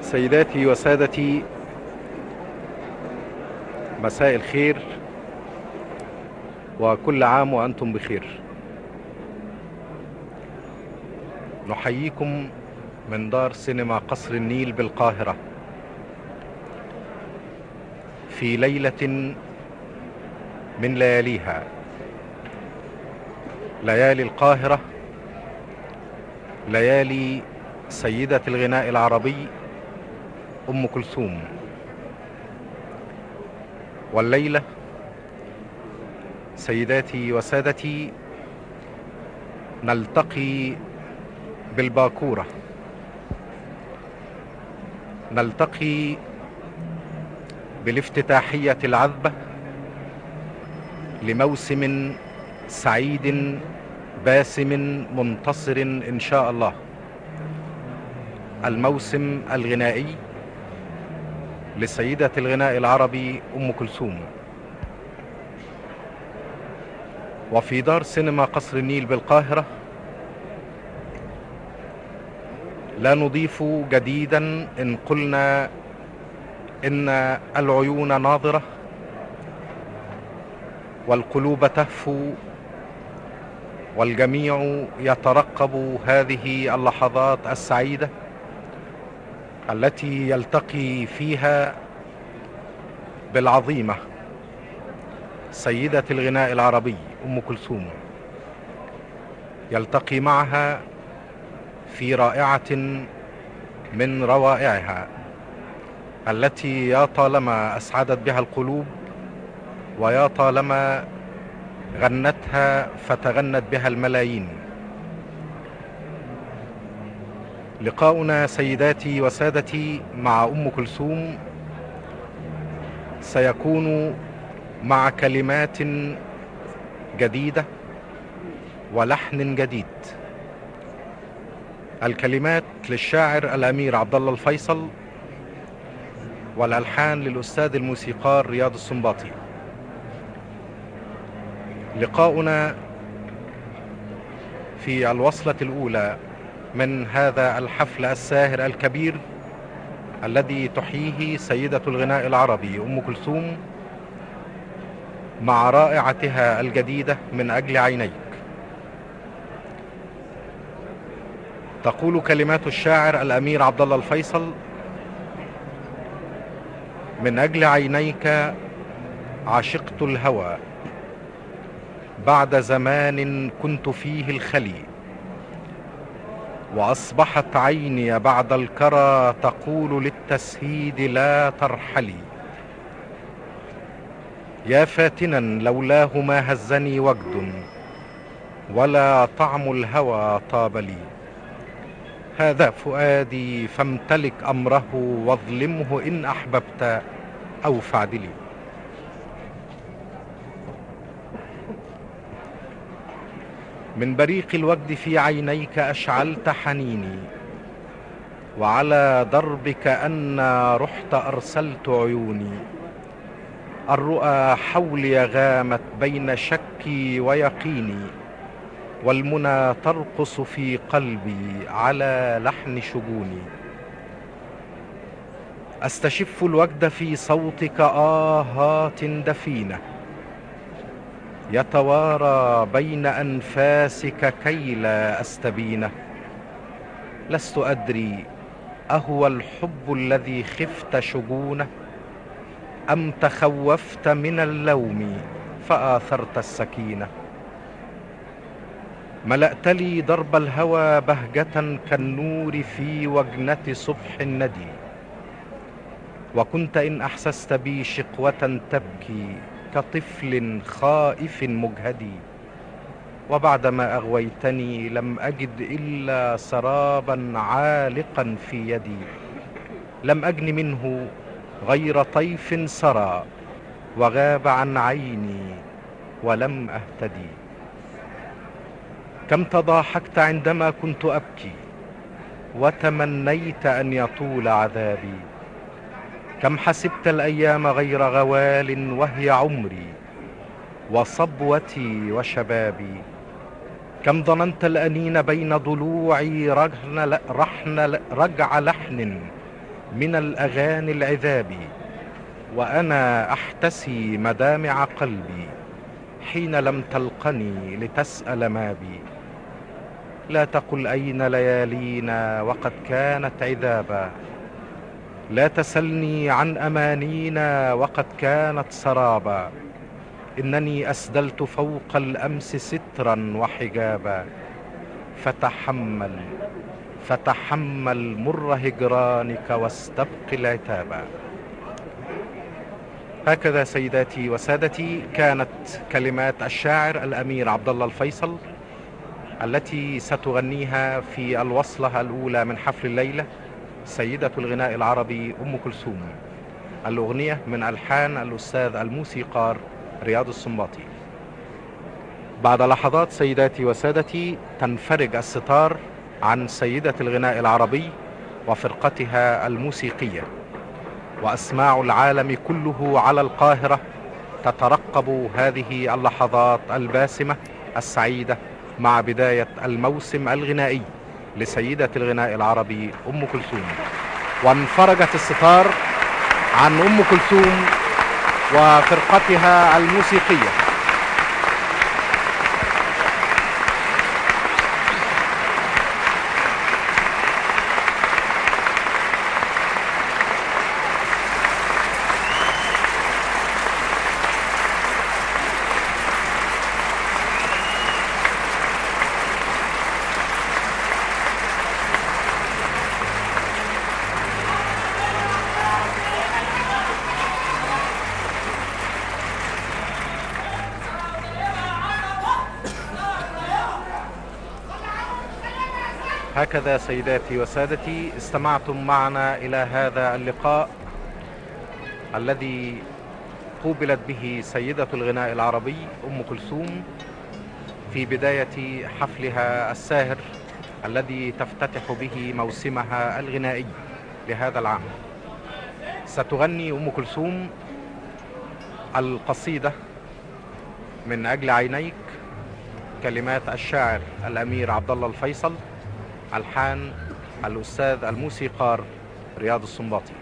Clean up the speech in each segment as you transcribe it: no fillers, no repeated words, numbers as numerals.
سيداتي وسادتي، مساء الخير وكل عام وأنتم بخير. نحييكم من دار سينما قصر النيل بالقاهرة في ليلة من لياليها، ليالي القاهرة، ليالي سيدة الغناء العربي أم كلثوم. والليلة سيداتي وسادتي نلتقي بالباكورة، نلتقي بالافتتاحية العذبة لموسم سعيد باسم منتصر إن شاء الله، الموسم الغنائي لسيدة الغناء العربي أم كلثوم. وفي دار سينما قصر النيل بالقاهرة لا نضيف جديدا إن قلنا إن العيون ناظرة والقلوب تهفو، والجميع يترقب هذه اللحظات السعيدة التي يلتقي فيها بالعظيمة سيدة الغناء العربي أم كلثوم، يلتقي معها في رائعة من روائعها التي يا طالما أسعدت بها القلوب، ويا طالما غنتها فتغنت بها الملايين. لقاؤنا سيداتي وسادتي مع أم كلثوم سيكون مع كلمات جديدة ولحن جديد. الكلمات للشاعر الأمير عبد الله الفيصل، والألحان للأستاذ الموسيقار رياض السنباطي. لقاؤنا في الوصلة الأولى من هذا الحفل الساهر الكبير الذي تحييه سيدة الغناء العربي أم كلثوم مع رائعتها الجديدة من أجل عينيك. تقول كلمات الشاعر الأمير عبد الله الفيصل: من أجل عينيك عشقت الهوى بعد زمان كنت فيه الخلي، وأصبحت عيني بعد الكرى تقول للتسهيد لا ترحلي. يا فاتنا لولاه ما هزني وجد، ولا طعم الهوى طاب لي. هذا فؤادي فامتلك أمره، واظلمه إن أحببت أو فاعدلي. من بريق الوجد في عينيك أشعلت حنيني، وعلى دربك أنا رحت أرسلت عيوني. الرؤى حولي غامت بين شكي ويقيني، والمنى ترقص في قلبي على لحن شجوني. أستشف الوجد في صوتك آهات دفينة، يتوارى بين أنفاسك كي لا أستبينه. لست أدري أهو الحب الذي خفت شجونه، أم تخوفت من اللوم فآثرت السكينة. ملأت لي درب الهوى بهجة كالنور في وجنة صبح الندي، وكنت إن أحسست بي شقوة تبكي كطفل خائف مجهدي. وبعدما أغويتني لم أجد إلا سرابا عالقا في يدي، لم أجن منه غير طيف سرى وغاب عن عيني ولم أهتدي. كم تضاحكت عندما كنت أبكي، وتمنيت أن يطول عذابي. كم حسبت الأيام غير غوال وهي عمري وصبوتي وشبابي. كم ظننت الأنين بين ضلوعي رجع لحن من الأغاني العذاب، وأنا أحتسي مدامع قلبي حين لم تلقني لتسأل ما بي. لا تقل أين ليالينا وقد كانت عذابا، لا تسلني عن أمانينا وقد كانت سرابا. إنني أسدلت فوق الأمس سترا وحجابا، فتحمل فتحمل مر هجرانك واستبق العتابا. هكذا سيداتي وسادتي كانت كلمات الشاعر الأمير عبد الله الفيصل التي ستغنيها في الوصلة الأولى من حفل الليلة سيدة الغناء العربي أم كلثوم. الأغنية من ألحان الأستاذ الموسيقار رياض السنباطي. بعد لحظات سيداتي وسادتي تنفرج الستار عن سيدة الغناء العربي وفرقتها الموسيقية، وأسماع العالم كله على القاهرة تترقب هذه اللحظات الباسمة السعيدة مع بداية الموسم الغنائي لسيدة الغناء العربي أم كلثوم. وانفرجت الستار عن أم كلثوم وفرقتها الموسيقية. هكذا سيداتي وسادتي استمعتم معنا إلى هذا اللقاء الذي قوبلت به سيدة الغناء العربي أم كلثوم في بداية حفلها الساهر الذي تفتتح به موسمها الغنائي لهذا العام. ستغني أم كلثوم القصيدة من أجل عينيك، كلمات الشاعر الأمير عبد الله الفيصل، ألحان الأستاذ الموسيقار رياض السنباطي.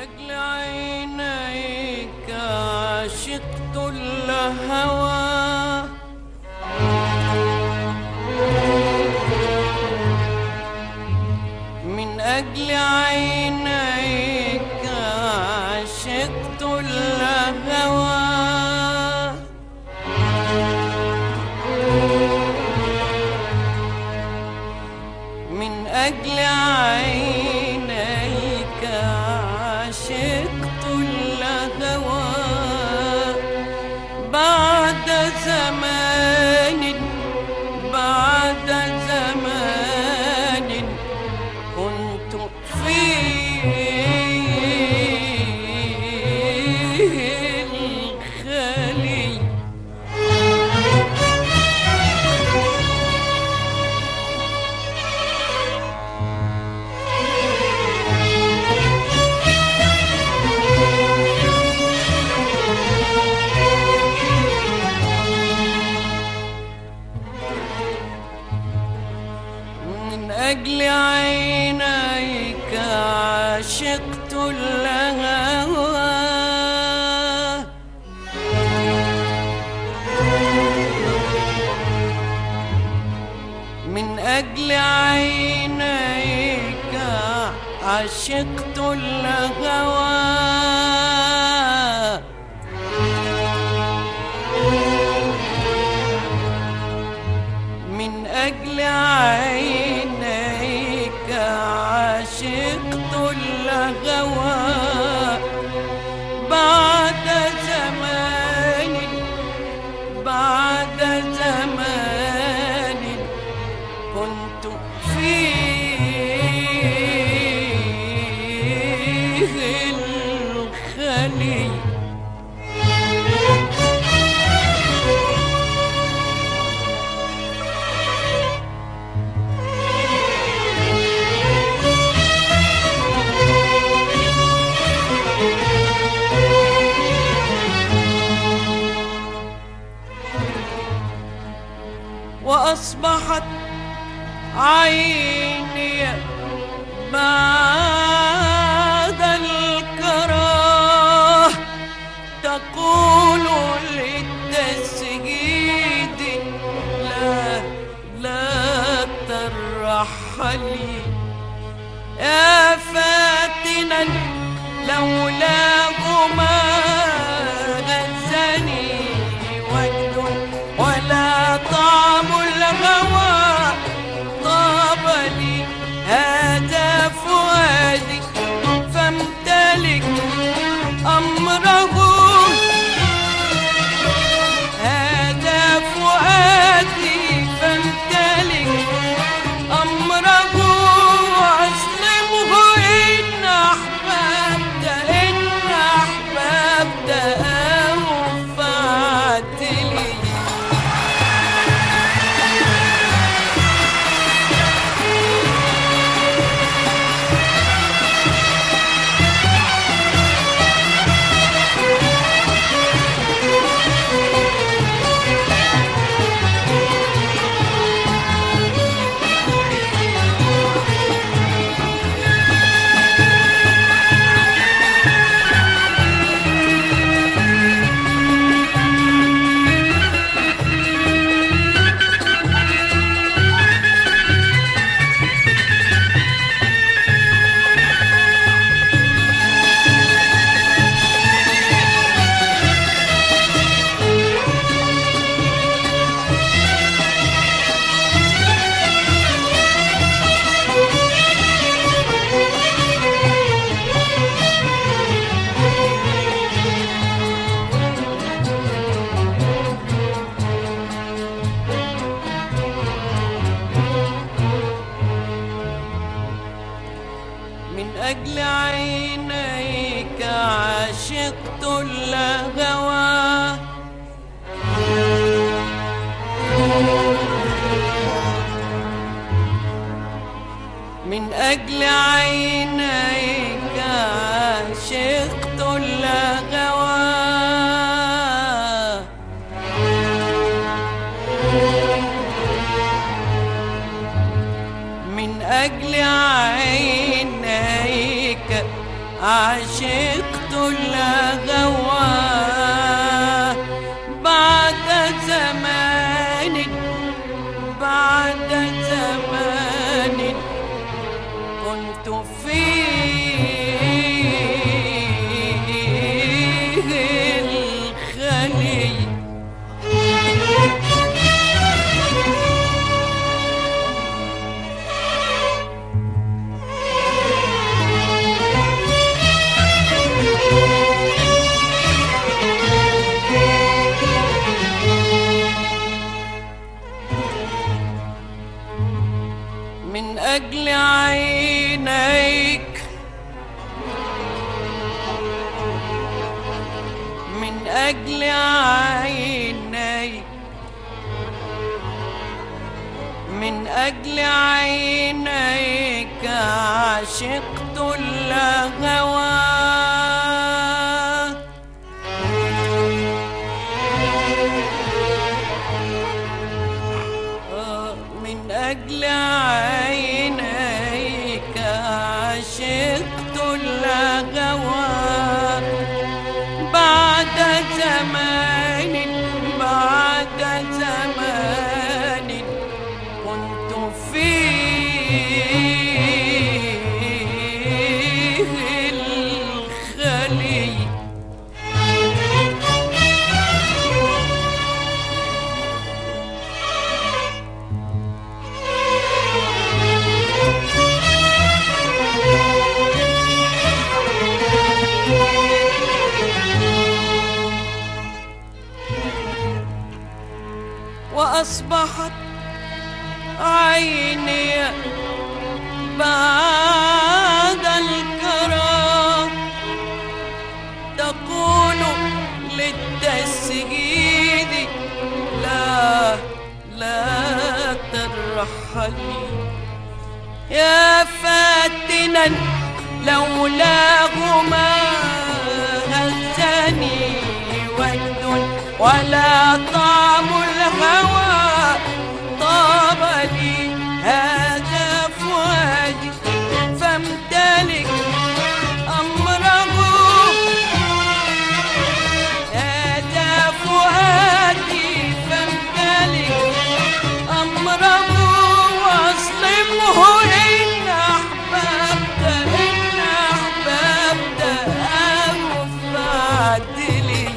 أجل عينيك عشقت الهوى، من أجل عينيك عشقت الهوى، من أجل عينيك عشقت الهوى، بعد زمان بعد زمان كنت فيه الخلي. من أجل عينيك عشقت الهوى، من أجل عينيك عشقت الهوى، من أجل عينيك عشقت الهوى، بعد زمان بعد زمان كنت فيه الخلي. وأصبحت عيني بعد الكراه تقول للتسجيد لا لا ترحلي، يا فاتنا لولاه ما غزني وجد ولا طعم الهوى طاب لي، هذا فؤادي فامتلك أمره، هذا فؤادي فامتلك أمره، وأسلمه إن أحببت إن أحببت أو فعلت لي. من أجل عينيك عشقت الهوى، من أجل عينيك عشقت الهوى، من أجل عينيك عشقت الهوى بعد زمان بعد زمان كنت فيه الخلي. من أجل عينيك من أجل عينيك من أجل عينيك عشقت الهوى من أجل عينيك عشقت الهوى بعد زمان بعد زمان كنت فيه الخلي. وأصبحت عيني بعد الكرى تقول للتسجيل لا لا ترحلي يا فاتنا لولاهما هزني وجد ولا طعم الهوى طاب لي هذا فؤادي فامتلك أمره هذا فؤادي فامتلك أمره واظلمه إن أحببت أو فعدلي.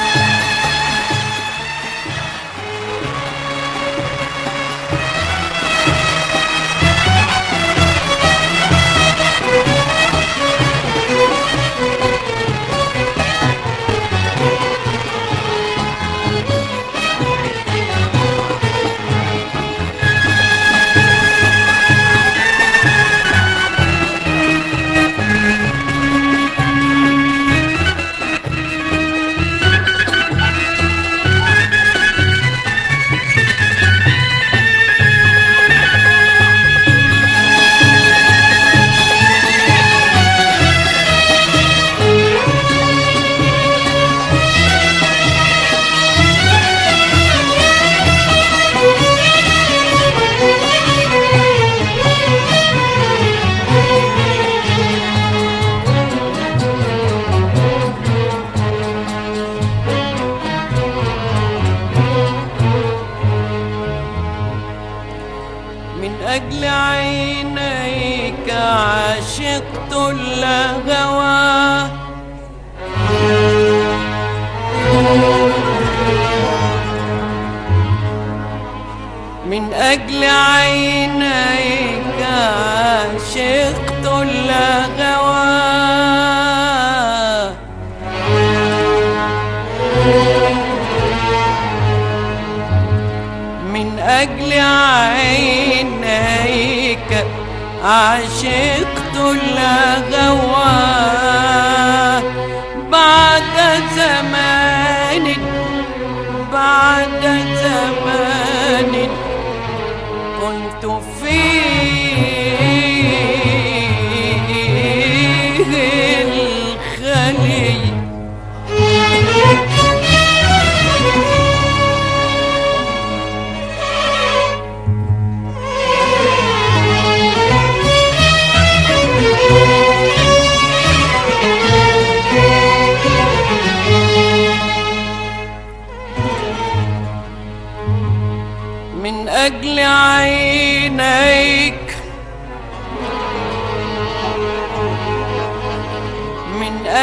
من أجل عينيك عشقت الهوى من أجل عينيك عشقت الهوى من أجل عينيك عشقت الهوى بعد زمان بعد زمان كنت فيه الخلي.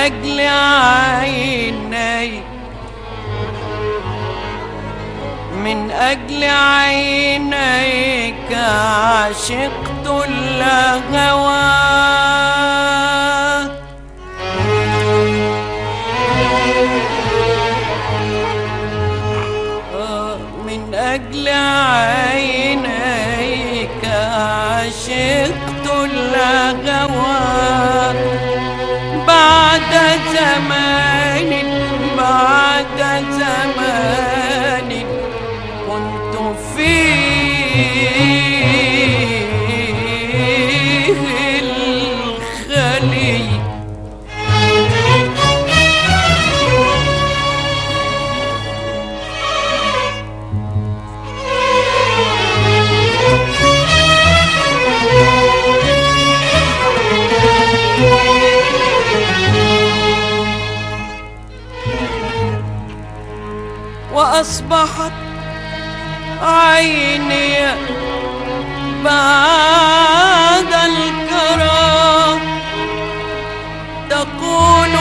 أجل عيني، من أجل عينيك عشقت الهوى. من أجل عينيك عشقت الهوى، بعد زمان بعد زمان كنت فيه الخلي. وأصبحت عيني بعد الكرى تقول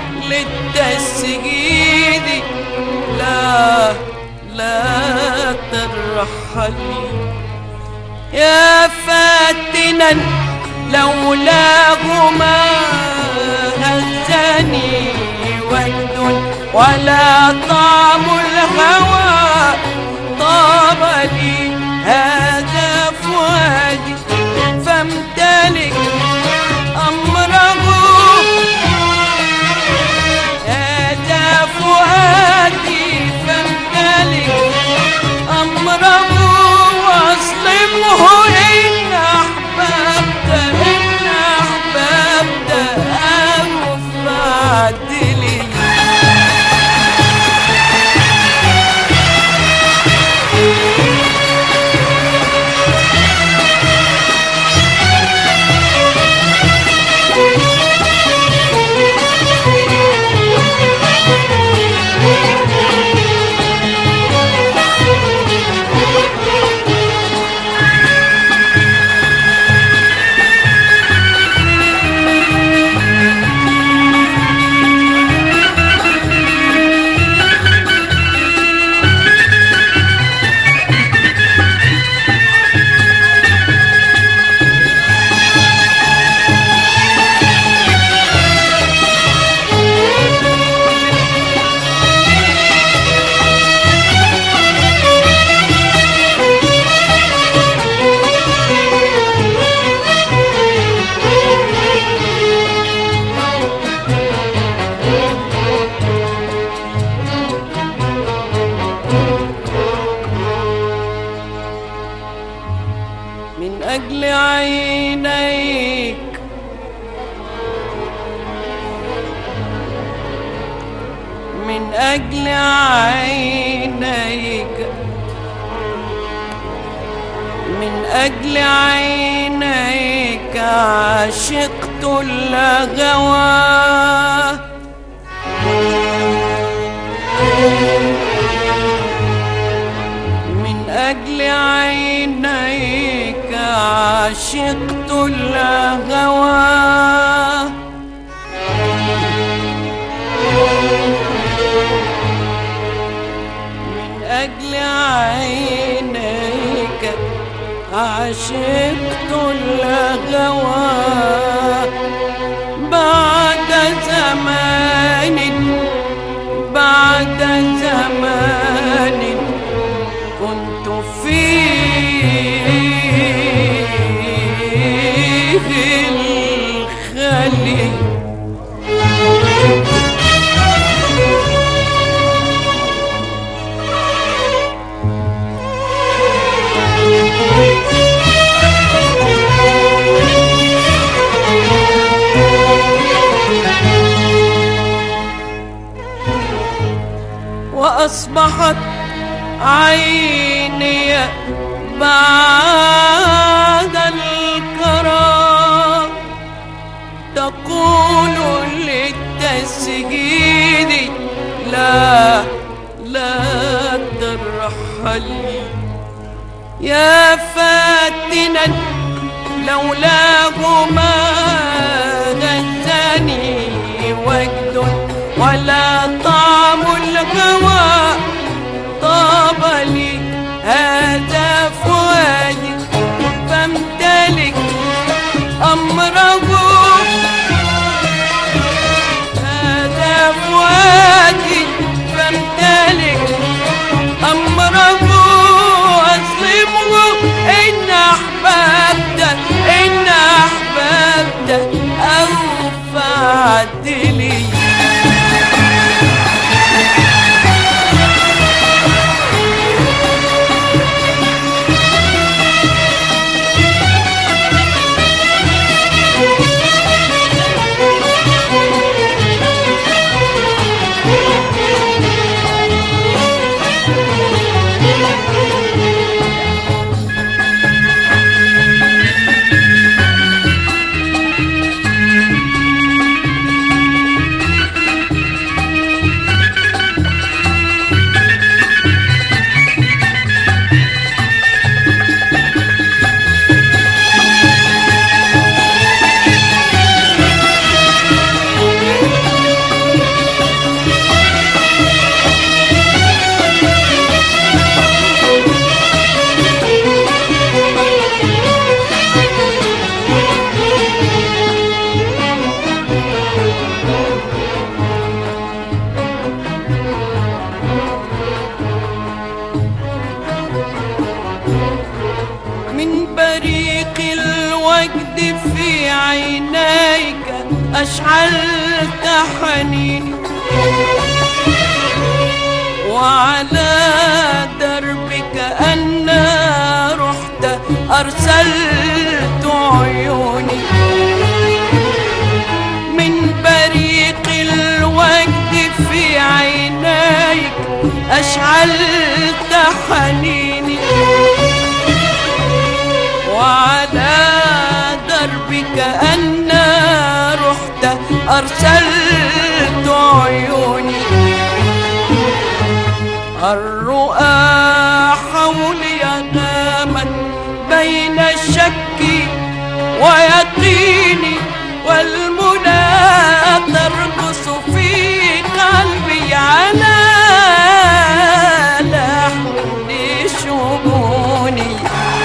للتسجيل لا لا ترحلي، يا فاتنا لولاه ما هزني ود ولا طعم الهوى طاب لي. هذا فؤادي فامتلك أمره، هذا فؤادي فامتلك أمره، واصلبه إن أحببت إن أحببت أو فعدلي. من أجل عينيك من أجل عينيك من أجل عينيك عشقت الهوى. من أجل عينيك عشقت الهوى، من أجل عينيك عشقت الهوى، بعد زمان بعد زمان كنت فيه الخلي. وأصبحت عيني بعد الكرى تقول للتسجيل لا لا ترحلي، يا فاتنا لولاه ما غزاني وجهي أمره هذا فؤادي فامتلك أمره أظلمه إن أحببت إن أحببت أو فعدلي. في عينيك أشعلت حنيني وعلى دربك أنا رحت أرسلت عيوني من بريق الوجد في عينيك أشعلت حنيني وعلى دربك أنا رحت أرسلت عيوني الرؤى حولي غامت بين الشك ويقيني والمنى ترقص في قلبي على لحن شموني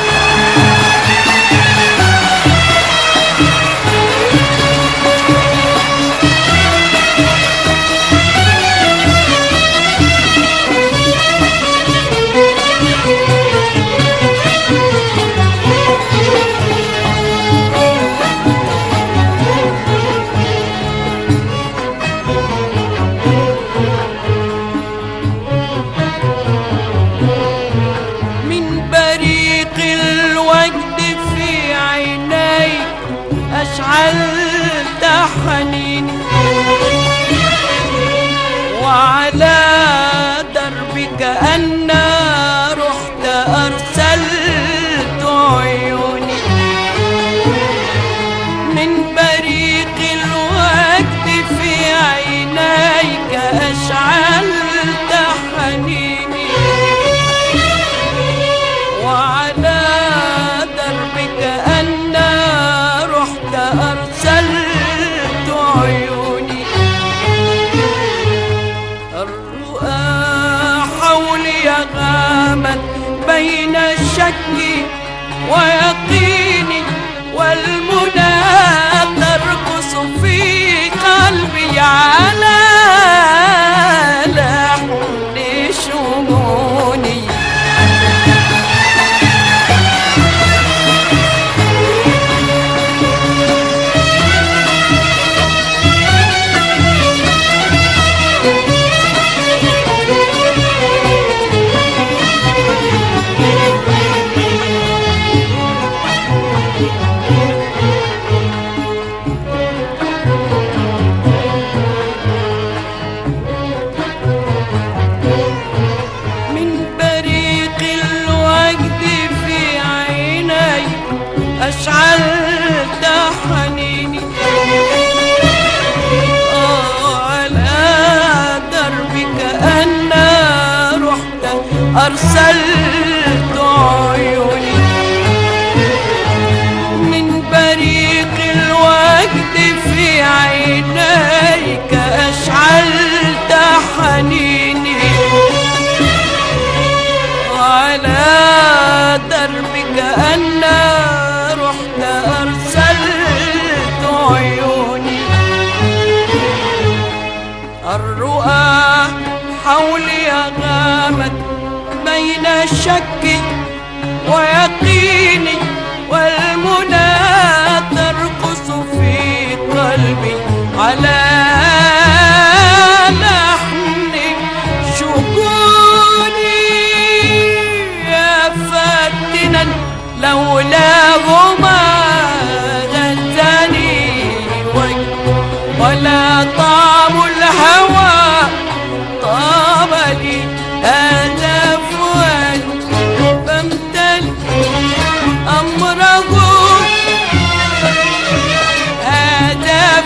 أشعلت حنيني وعلى دربك أنا رحت أرسلت عيوني من بريق الوجد في عينيك أشعلت حنيني وعلى دربك أنا أرسلت عيوني الرؤى حولي غامت بين الشك ويقيني والمنى ترقص في قلبي على لحن شموني أشعلت حنيني على دربك أنا رحت أرسلت عيوني من بريق الوجد في عينيك أشعلت حنيني على دربك أنا أرسلت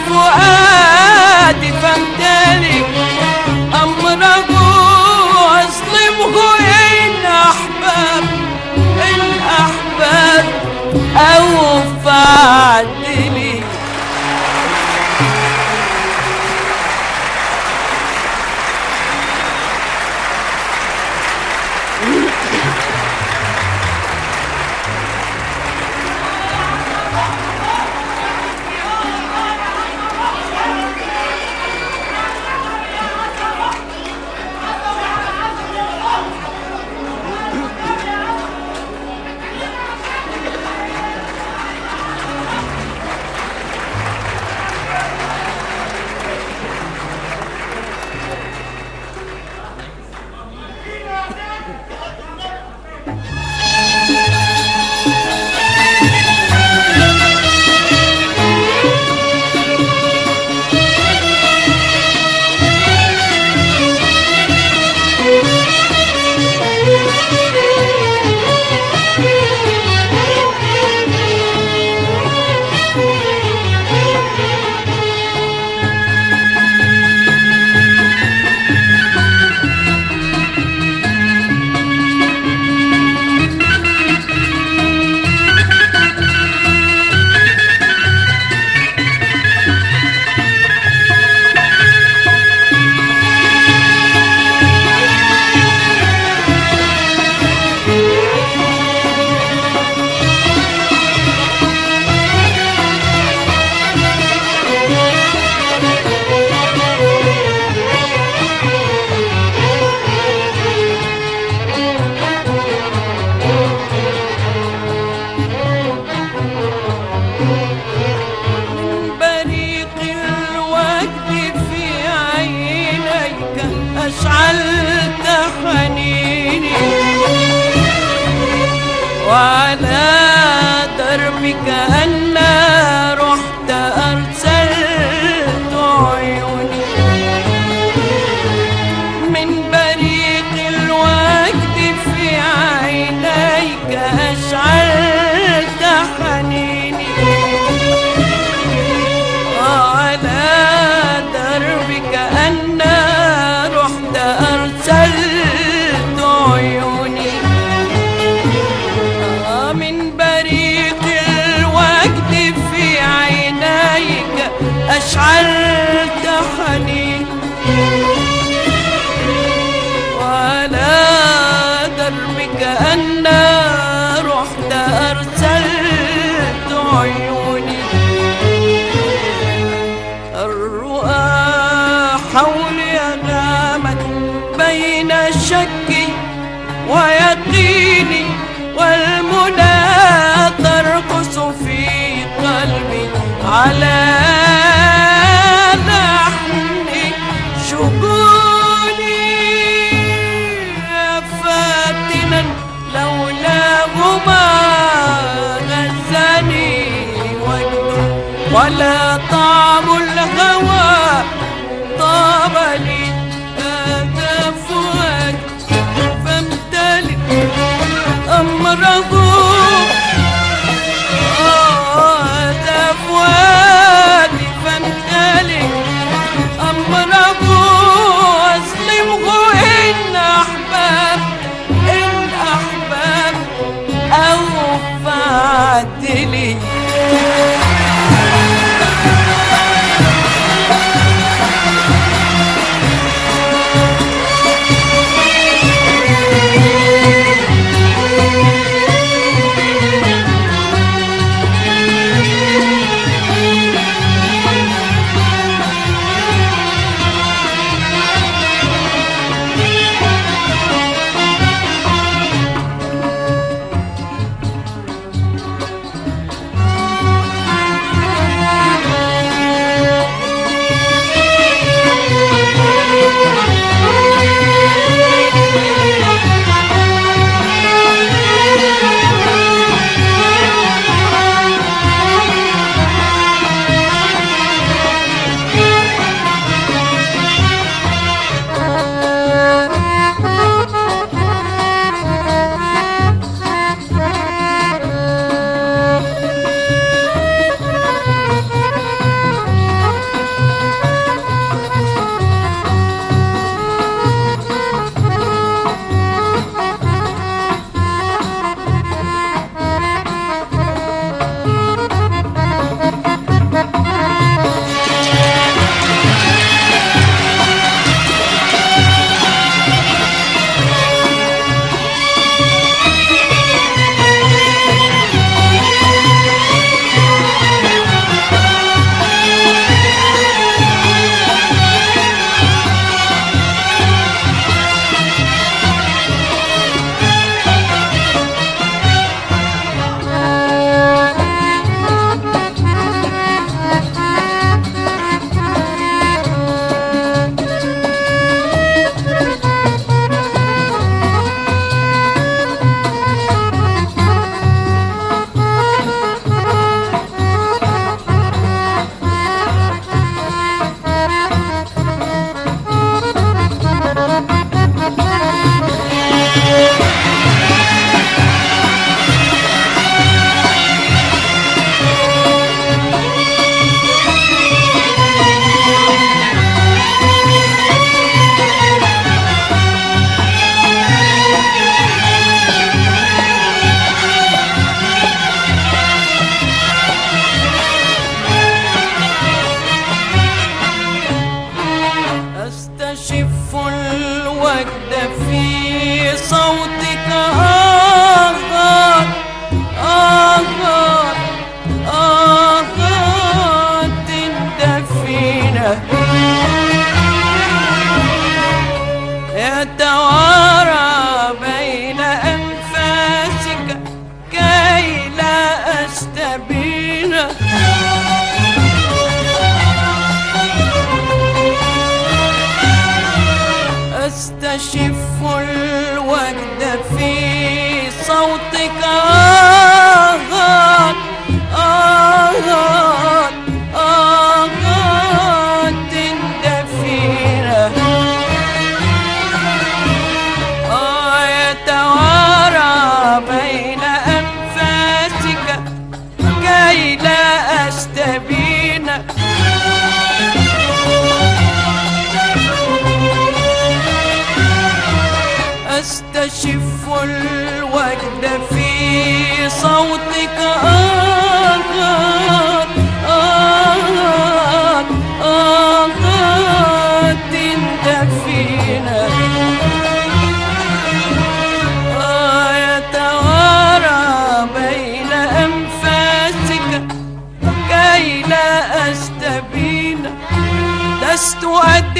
فؤادي فامتلك أمره واظلمه إن أحباب أو فعدلي. أشعلت حنيني وعلى دربك أنا رحت أرسلت عيوني من بريق الوجد في عينيك أشعلت حنيني وعلى دربك أنا أرسلت عيوني من بريق الوجد في عينيك أشعلت حنين وعلى دربك أنا رحت أرسلت عيوني الرؤى حولي غامت بين شكي ويقيني والمنى ترقص في قلبي على لحن شجوني فاتنا لولاهما غزني وجده ولا طعم الهوى طاب لي أمره هذا فؤادي فامتلك أمره أسلمه إن أحباب أو فعدلي.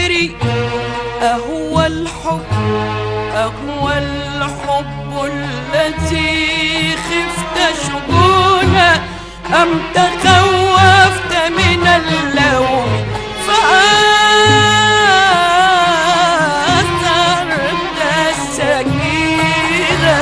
أدري أهو الحب الذي خفت شجونه أم تخوفت من اللوم فآثرت السكينة.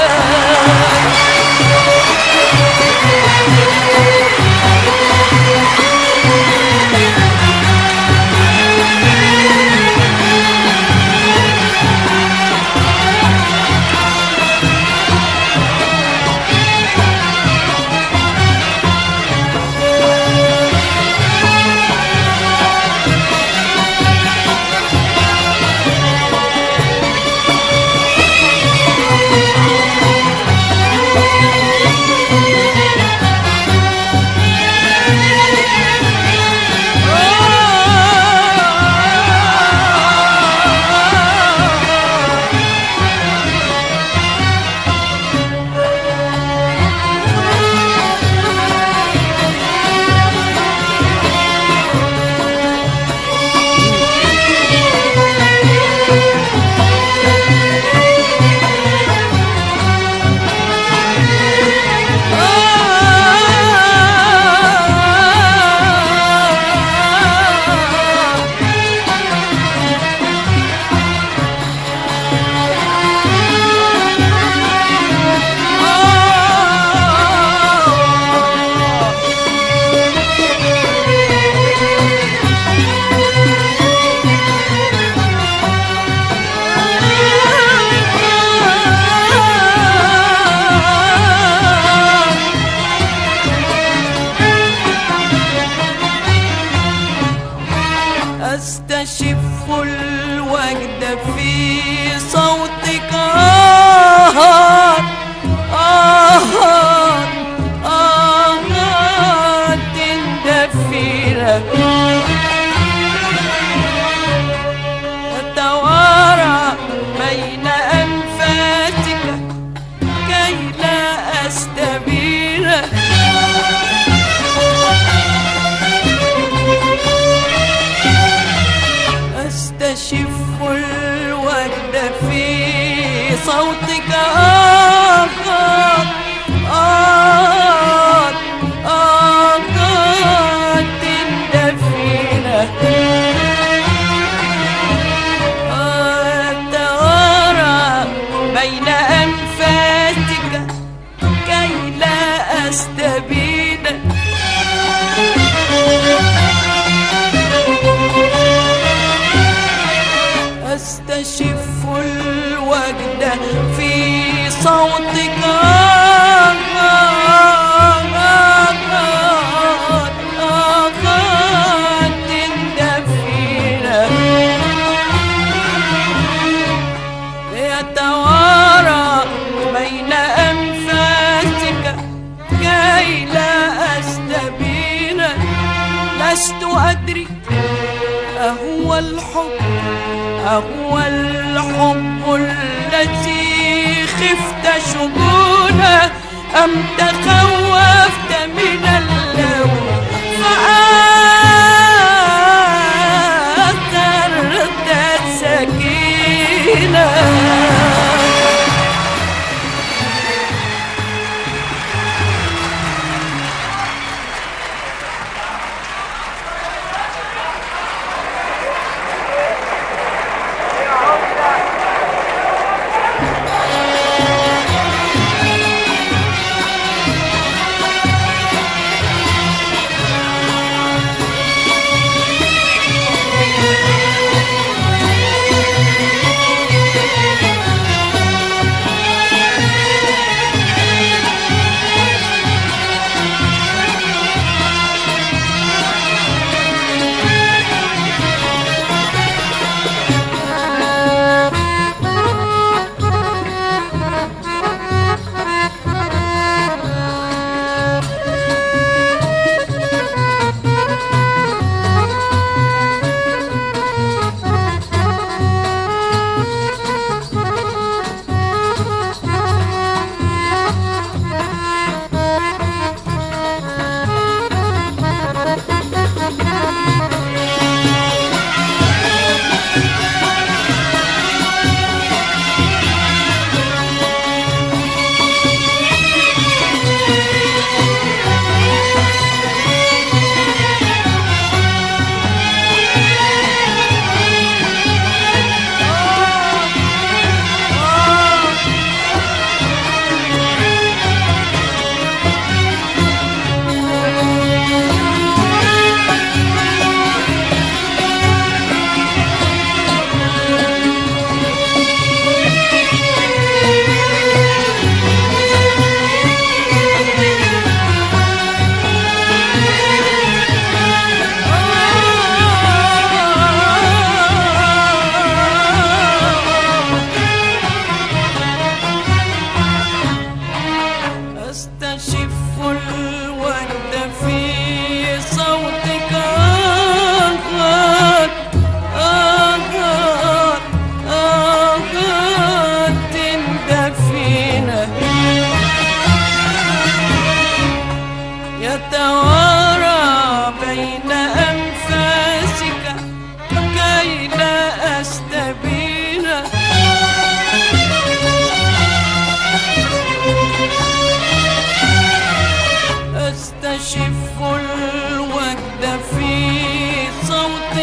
أستشف الوجد في صوتك دفيرة تتوارى بين أنفاسك كي لا أستبين. أستشف الوجد في صوتك دفينة توارى بين أنفاسك كي لا أستبين. أستشف الوجد في صوتك دفينة يتوارى بين أنفاسك كي لا أستبين. لست أدري أهو الحب الذي خفت شجونه أم تخوفت من اللوم فآثرت السكينة.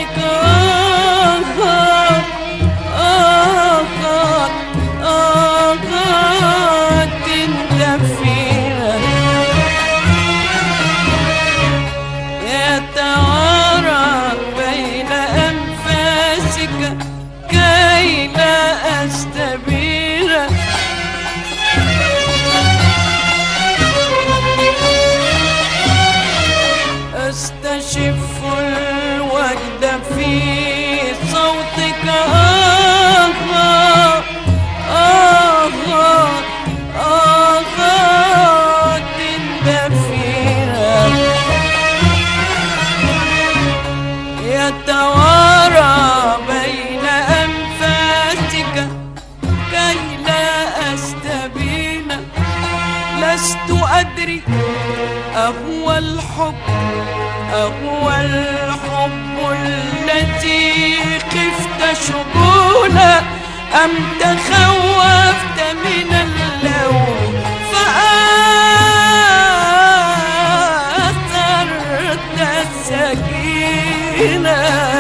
صوتك آهات آهات آهات تندفينا يتوارى بين أنفاسك كي لا أستبين أستشف الوجد في صوتك آهات آهات آهات تندفينا يتوارى بين أنفاسك كي لا أستبين لست أدري أهو الحب التي خفت شجونا أم تخوفت من اللوم فآثرت السكينة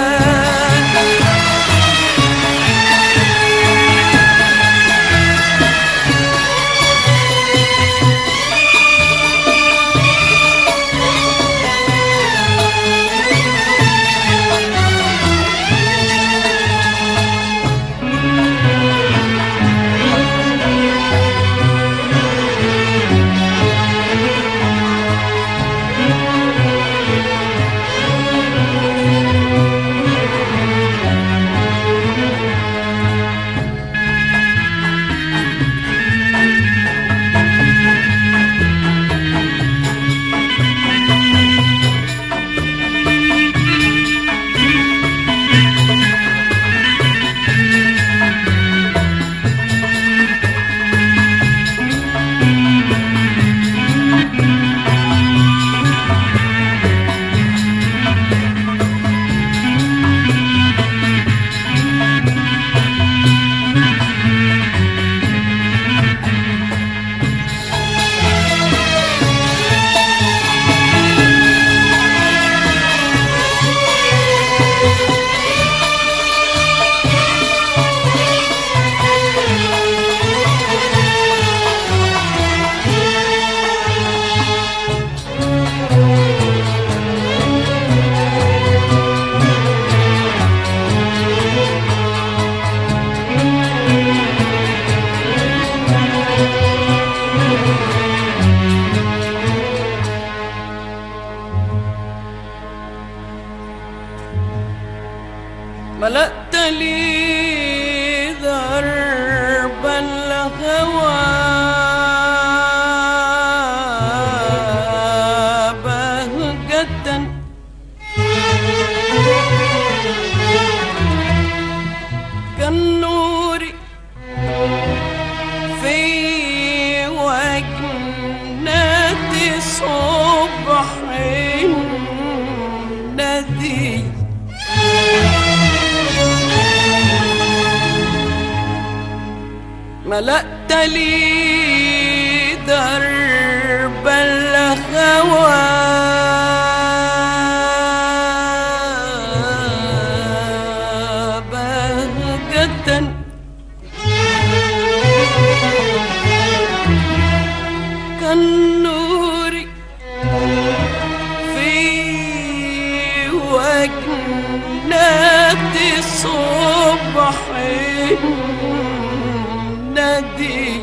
ملأت لي درب الهوى بهجة كالنور في وجنة صبح ندي ملأت لي درب الهوى بهجة كالنور في وجنة صبح ندي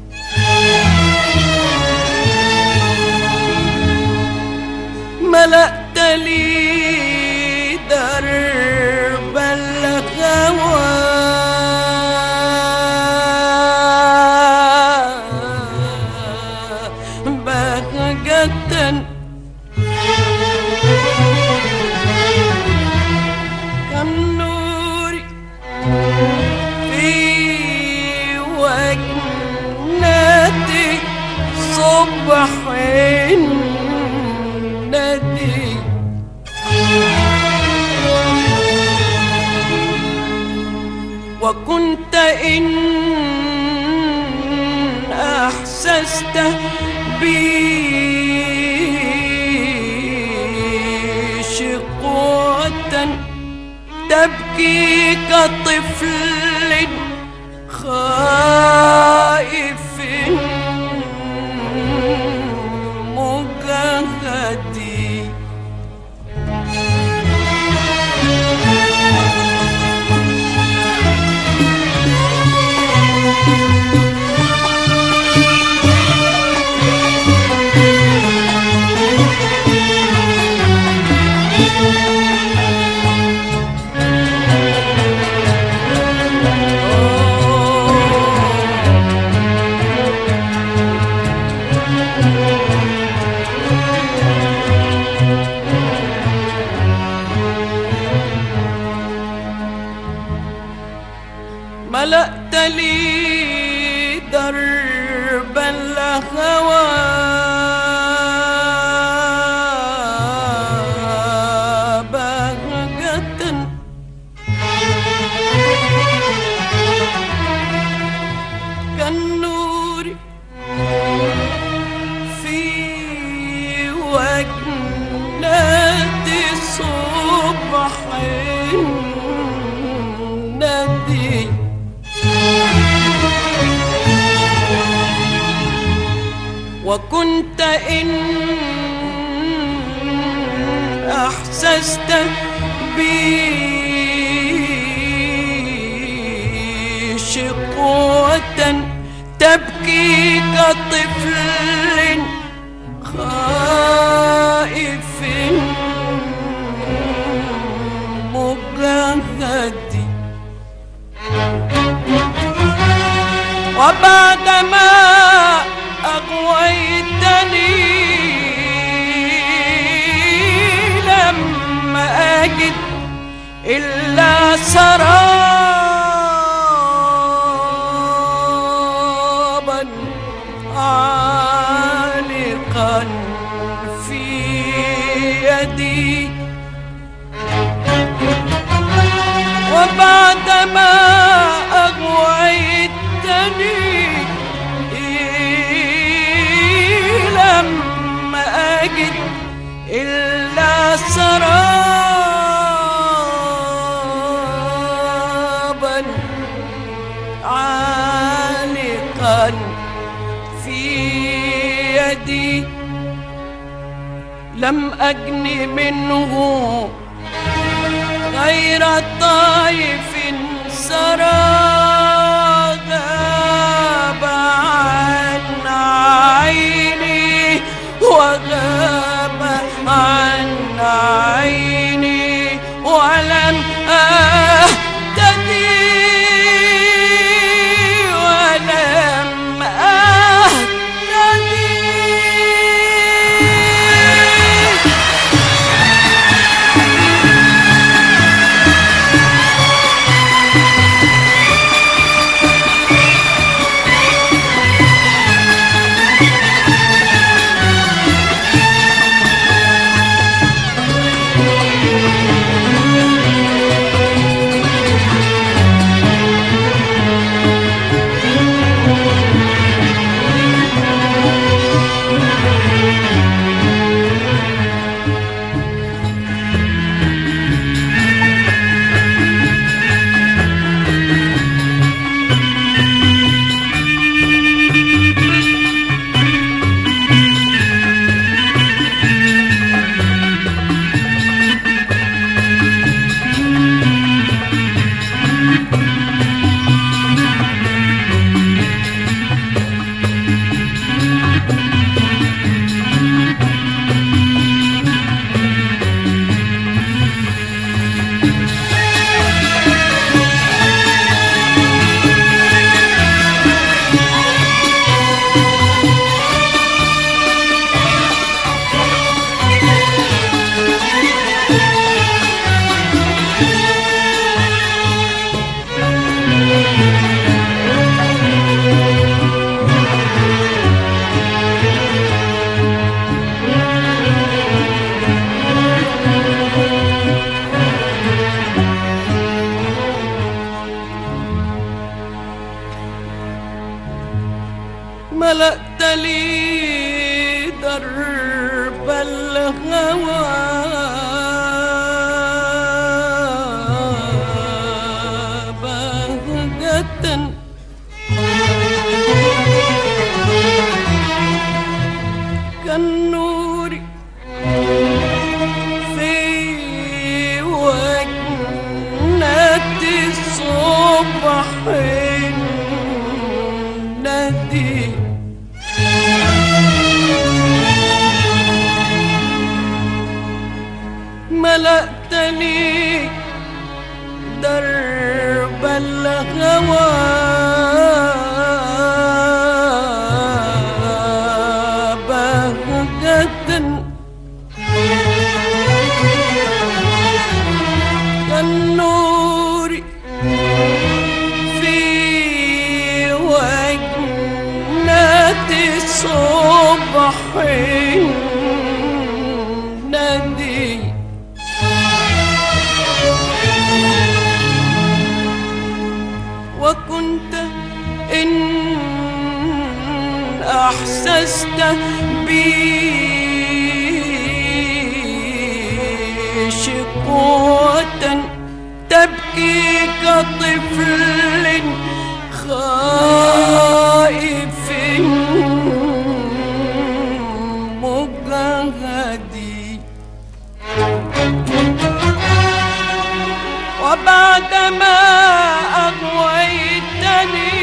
ملأت لي درب الهوى بهجة كالنور في وجنة صبح ندي وكنت إن أحسست بي شقوة تبكي كطفل خائف مجهد. ملأت لي درب الهوى بهجة كالنور في وجنات صبح ندي. وكنت إن أحسست بي شقوة تبكي كطفل خائف مجهد. وبعدما أغويتني لم أجد إلا سرابا عالقا في يدي. وبعدما أغويتني لم أجد إلا سرابا عالقا في يدي. لم أجن منه غير طائف سرى غاب عن عيني وغاب عن عيني ولم أهتدي ولم أهتدي. ملأت لي درب الهوى الصبح الندي ملأتني درب الهوى بهجة كالنور في وجنة الصبح الندي وكنت إن أحسست بي شقوة تبكي كطفل خائف مجهدي وبعدما أغويتني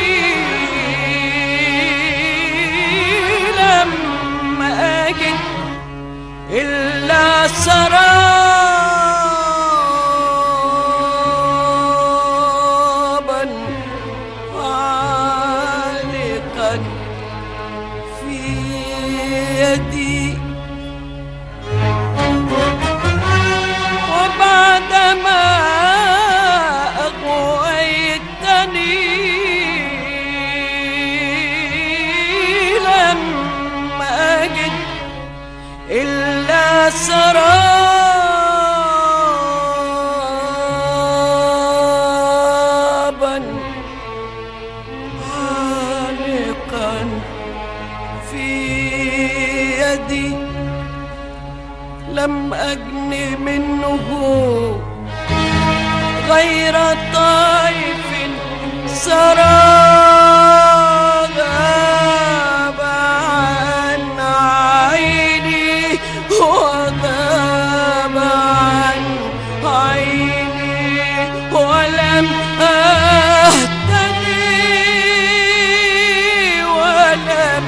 لم أجد إلا سرابا عالقا في يدي وبعدما أغويتني لم أجد إلا سرابا عالقا في يدي لم أجن منه غير طيف سرى غاب عن عيني وغاب عن عيني ولم أهتدي ولم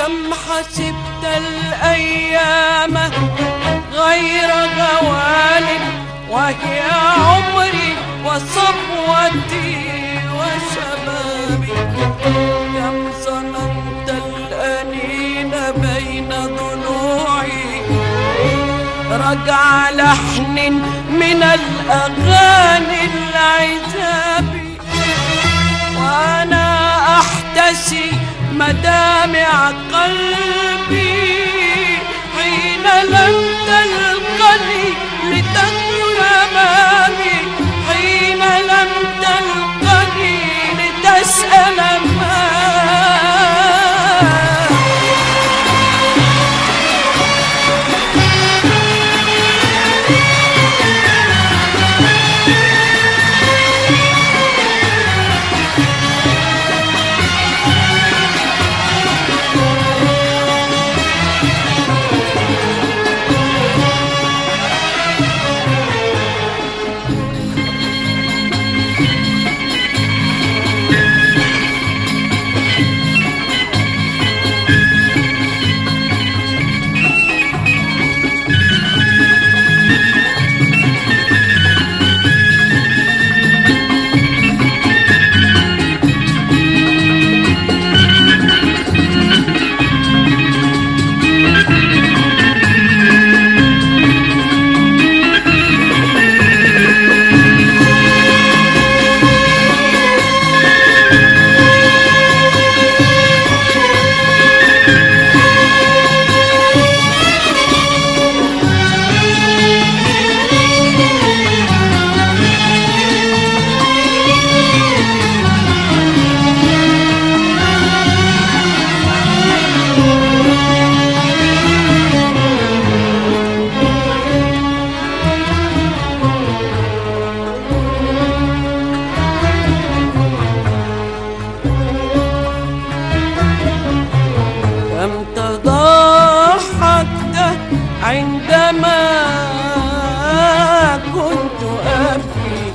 كم حسبت الأيام غير غوال وهي عمري وصفوتي وشبابي. كم ظننت الأنين بين ضلوعي رجع لحن من الأغاني العذاب، وأنا أحتسي مدامع قلبي حين لم تلقني لتكن أمامي، حين لم تلقني لتسأل عندما كنت أبكي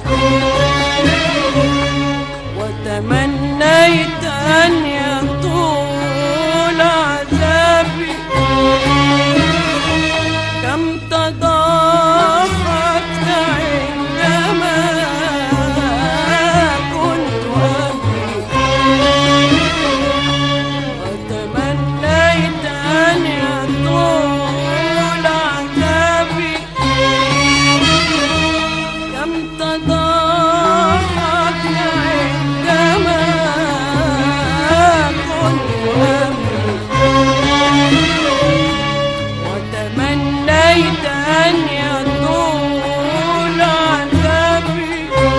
وتمنيت أن يطول عذابي. كم تضاحكت عندما كنت أبكي وتمنيت أن يطول عذابي. كم تضاحكت عندما كنت أبكي وتمنيت أن يطول عذابي.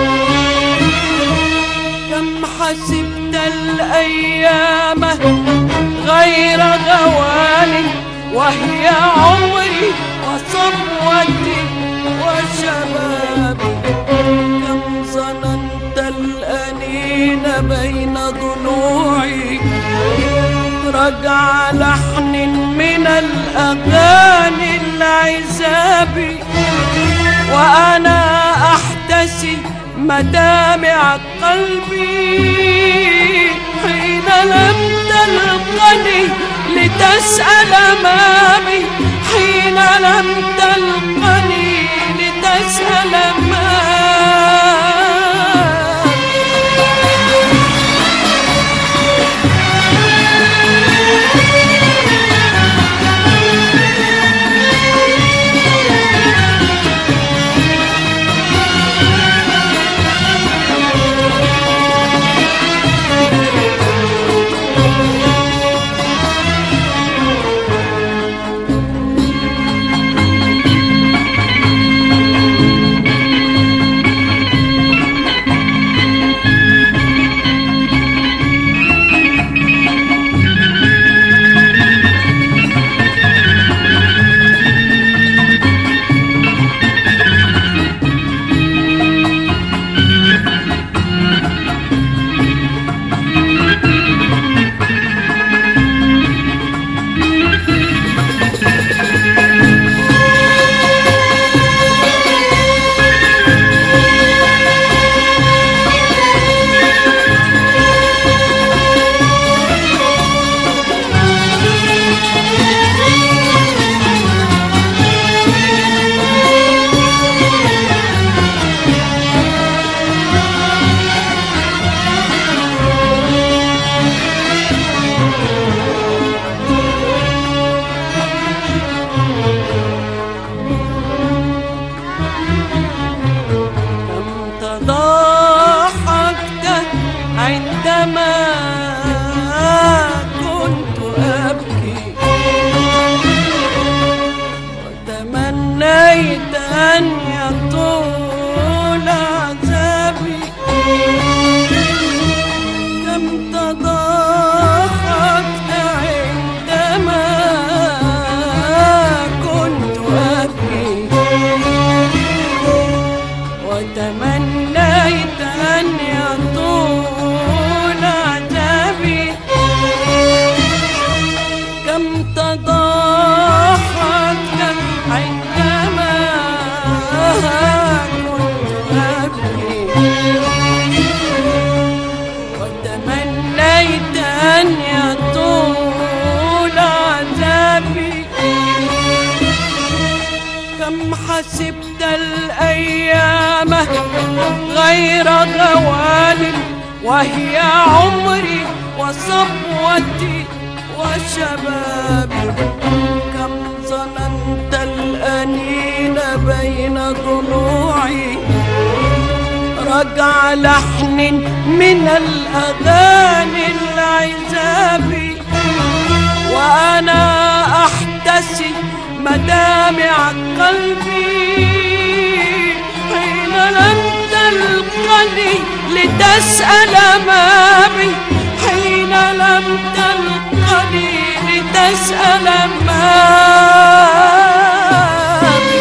كم حسبت الأيام غير غوال وهي عمري وصفوتي وشبابي. كم ظننت الأنين بين ضلوعي رجع لحن من الأغاني العذاب، وأنا أحتسي مدامع قلبي حين لم تلقني لتسأل أمامي، حين لم تلقني لتسأل أمامي. كم تضاحك عندما كنت أبكي، وتمنيت أن يطول عذابي. كم حسبت الأيام غير غوال، وهي عمري وصبوتي وشبابي. كم ظننت الأنين بين ضلوعي، رجع لحن من الأغاني العذاب، وأنا أحتسي مدامع قلبي حين لم تلقني لتسأل ما بي، حين لم تلقني لتسأل ما بي.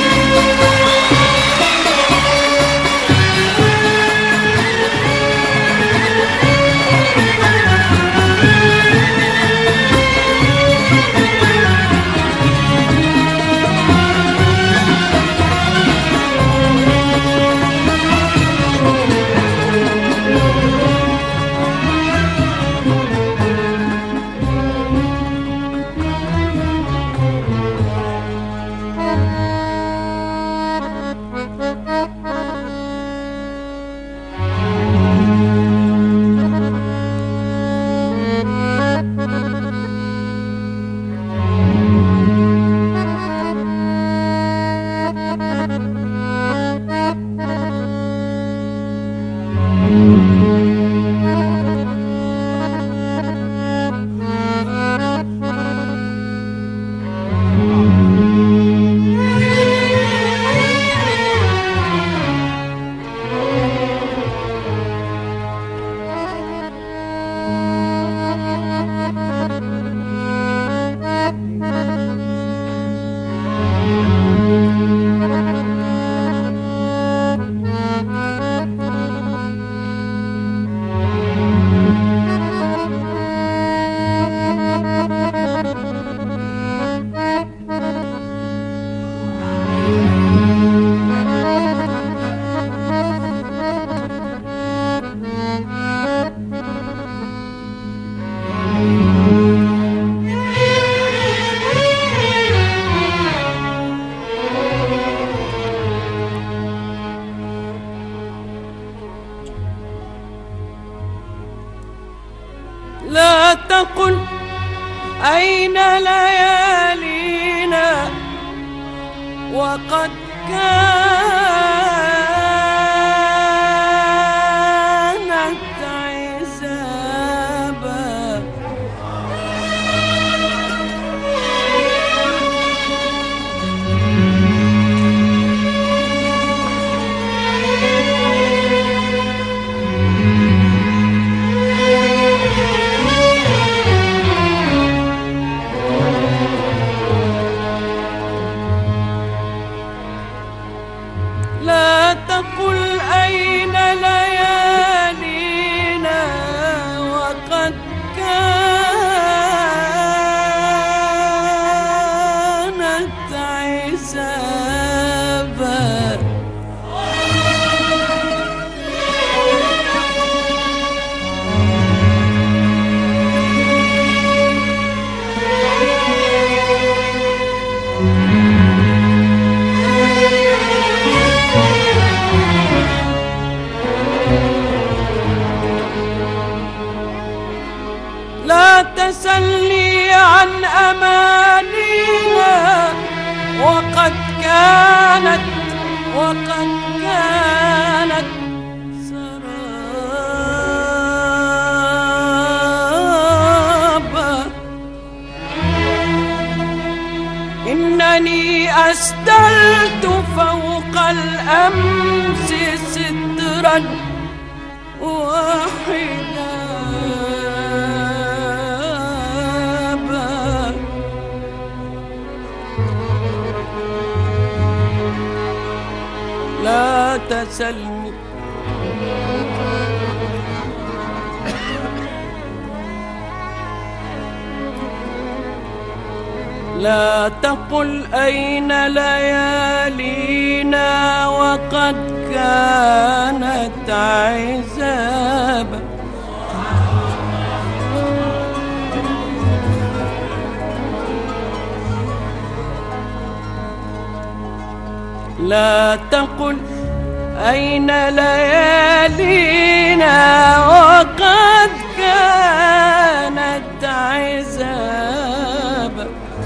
لا تقل أين ليالينا وقد كانت عزابا. لا تقل أين ليالينا وقد كانت عزابا. لا تسلي عن أمانينا وقد كانت سرابا. إنني أسدلت فوق الأمس سترا واحدا، لا تسلني لا تقل أين ليالينا وقد كانت عزابا. لا تقل أين ليالينا وقد كانت عزابا.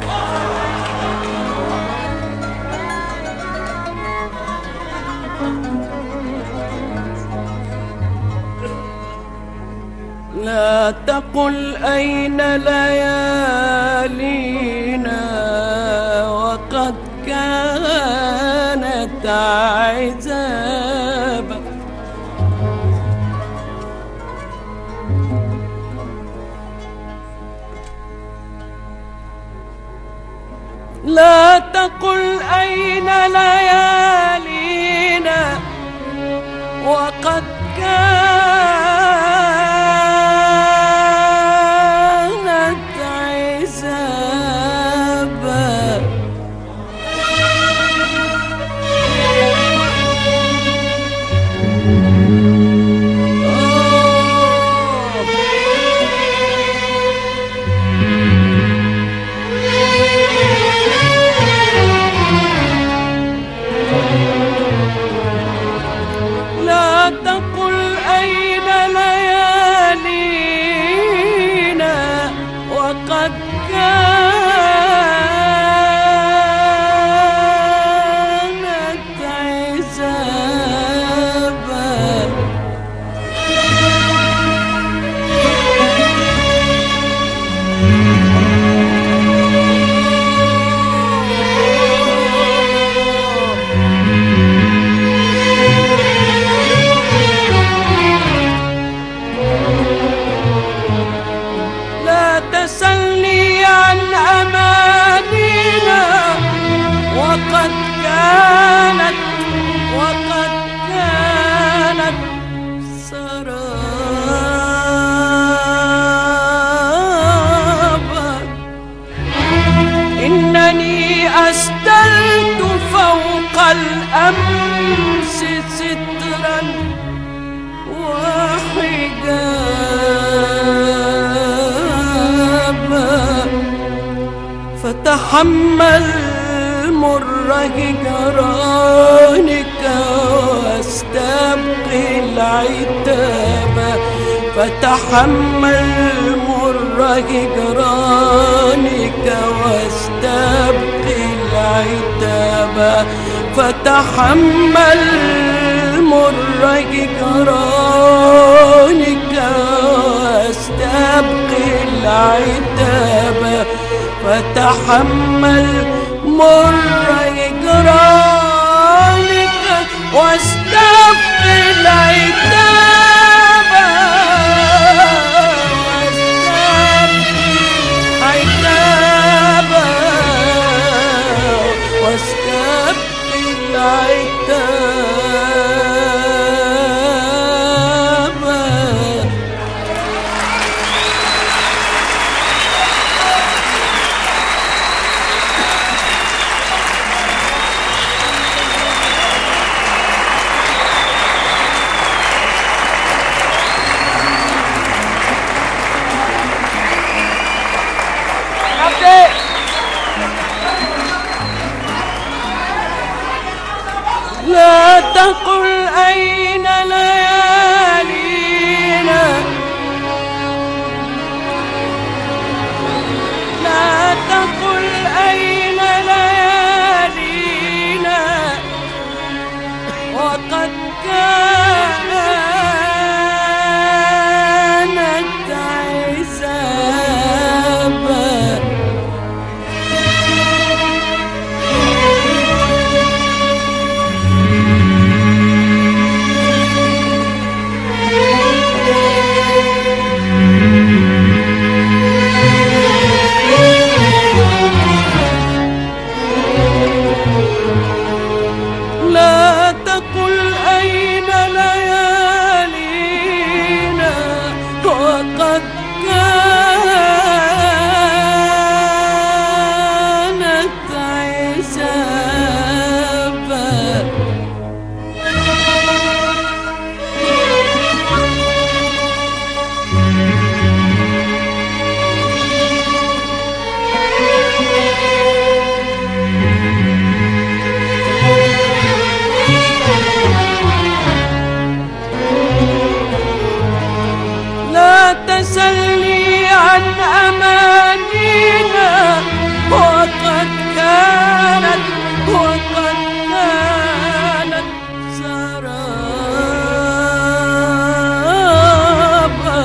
لا تقل أين ليالينا وقد كانت عزابا. لا تقل أين ليالينا وقد كانت عزابا. لا تقل أين ليالينا وقد كانت عزابا. لا تسلني عن أمانينا وقد كانت سرابا. إنني أسدلت فوق الأمس سترا وحجابا. فتحمل مر هجرانك واستبقي العتاب. فتحمل مر هجرانك واستبقي العتاب. فتحمل مر هجرانك واستبقي العتاب. فتحمل مر هجرانك واستبقي العتاب. واستبقي العتاب. تسلي عن أمانينا، وقد كانت سرابا.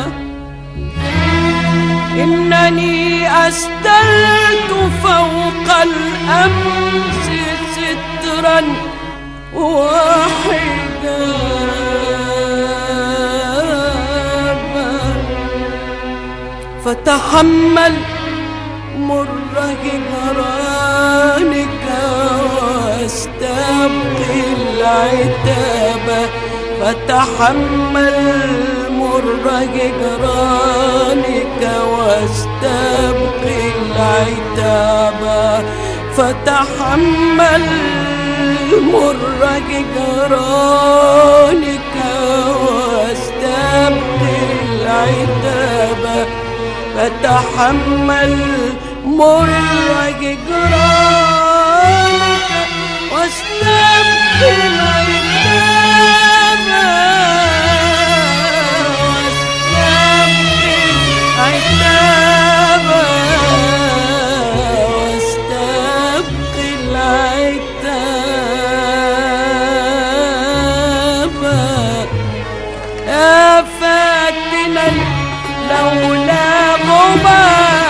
إنني أسدلت فوق الأمس سترا وحجابا، فتحمل مر هجرانك واستبقي العتاب، فتحمل مر هجرانك واستبقي العتاب، فتحمل مر هجرانك واستبقي العتاب، فتحمل مر هجرانك واستبقي العتاب، واستبقي العتاب. يا فاتنا لولا غما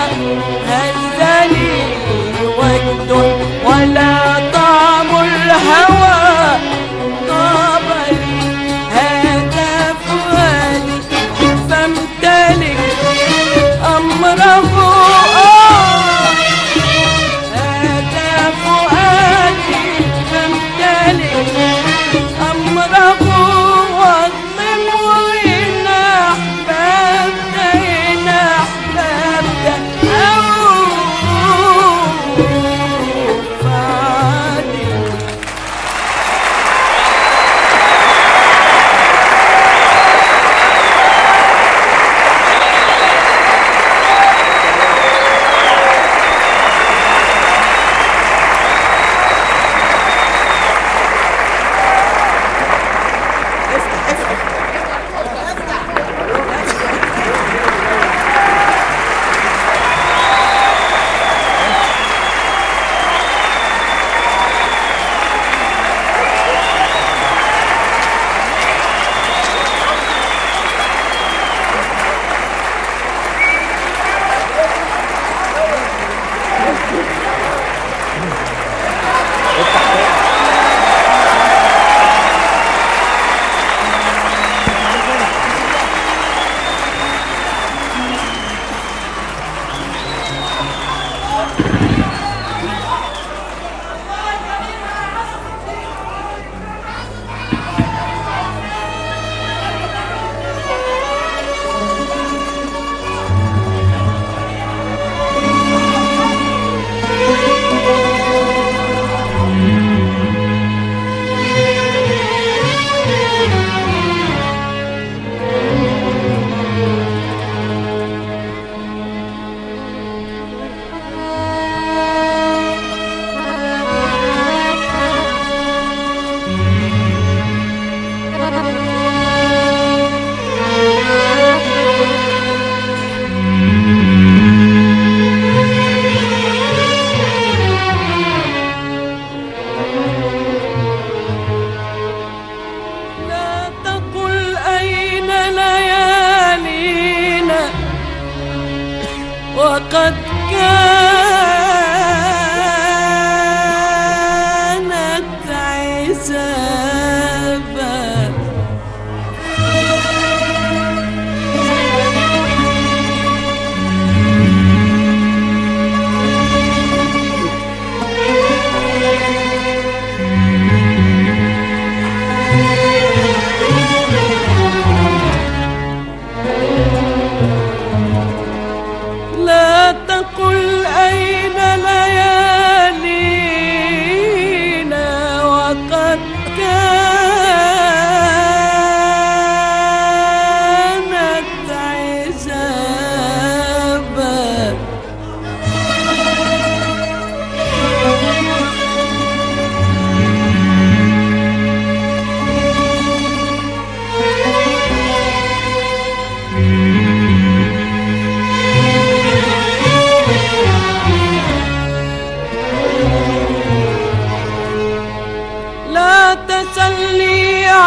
هزني وجد ولا طعم الهوى طاب لي، هذا فؤادي فامتلك أمره، هذا فؤادي فامتلك أمره، واظلمه إن أحببت أو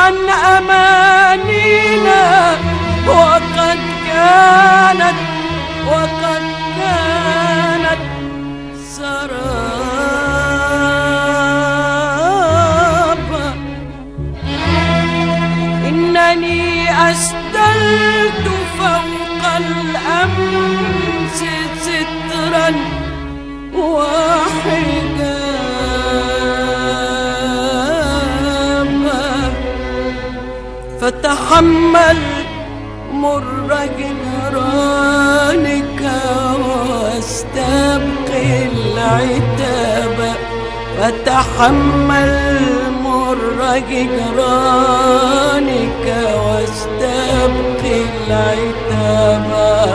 عن أمانينا وقد كانت سرابا. إنني أسدلت فوق الأمس سترا وحجابا، فتحمل مر جدرانك واستبقي العتاب، فتحمل مر جدرانك واستبقي العتاب،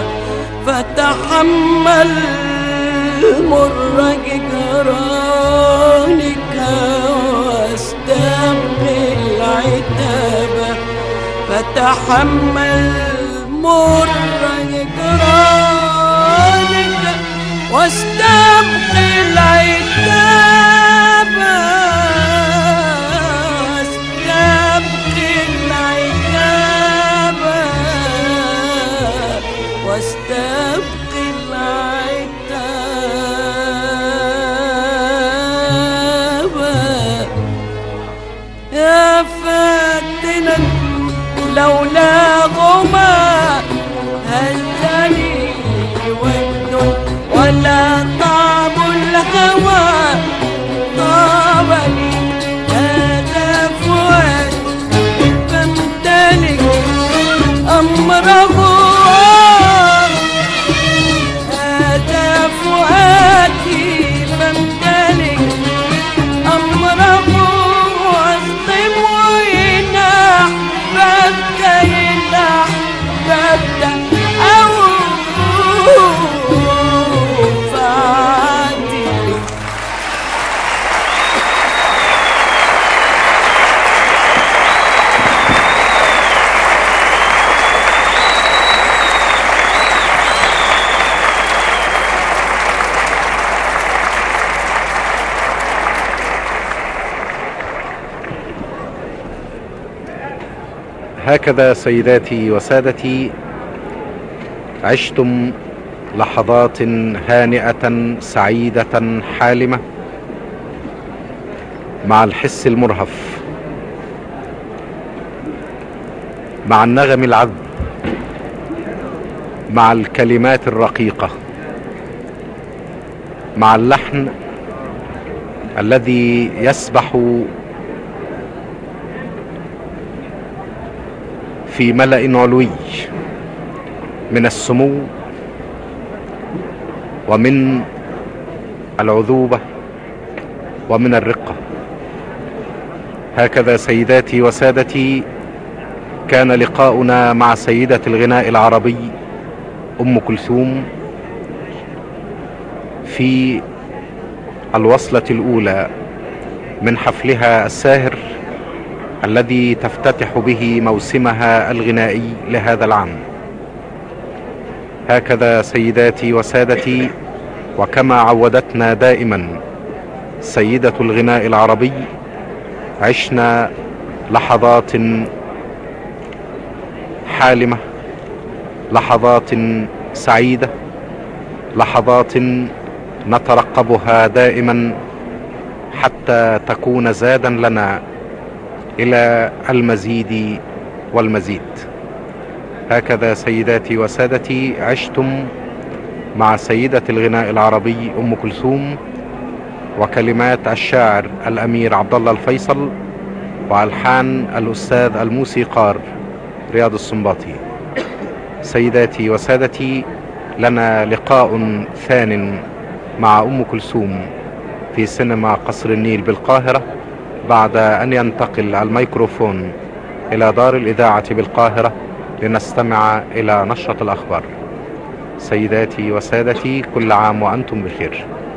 فتحمل مر جدرانك واستبقي العتاب، فتحمل مر جدرانك واستبقي العتاب، واستبقي العتاب. يا فاتنا لولاهما هزني ود ولا طعم الهوى طابني. هذا فؤاد فامتلك أمره، هذا فؤادي فامتلك أمره، واصطم وإن أحببت أو فعادي. هكذا سيداتي وسادتي عشتم لحظات هانئة سعيدة حالمة مع الحس المرهف، مع النغم العذب، مع الكلمات الرقيقة، مع اللحن الذي يسبح في ملأ علوي من السمو ومن العذوبة ومن الرقة. هكذا سيداتي وسادتي كان لقاؤنا مع سيدة الغناء العربي أم كلثوم في الوصلة الأولى من حفلها الساهر الذي تفتتح به موسمها الغنائي لهذا العام. هكذا سيداتي وسادتي، وكما عودتنا دائما سيدة الغناء العربي، عشنا لحظات حالمة، لحظات سعيدة، لحظات نترقبها دائما حتى تكون زادا لنا إلى المزيد والمزيد. هكذا سيداتي وسادتي عشتم مع سيدة الغناء العربي أم كلثوم، وكلمات الشاعر الأمير عبد الله الفيصل، وألحان الأستاذ الموسيقار رياض السنباطي. سيداتي وسادتي، لنا لقاء ثان مع أم كلثوم في سينما قصر النيل بالقاهرة بعد أن ينتقل الميكروفون إلى دار الإذاعة بالقاهرة لنستمع إلى نشرة الأخبار. سيداتي وسادتي، كل عام وأنتم بخير.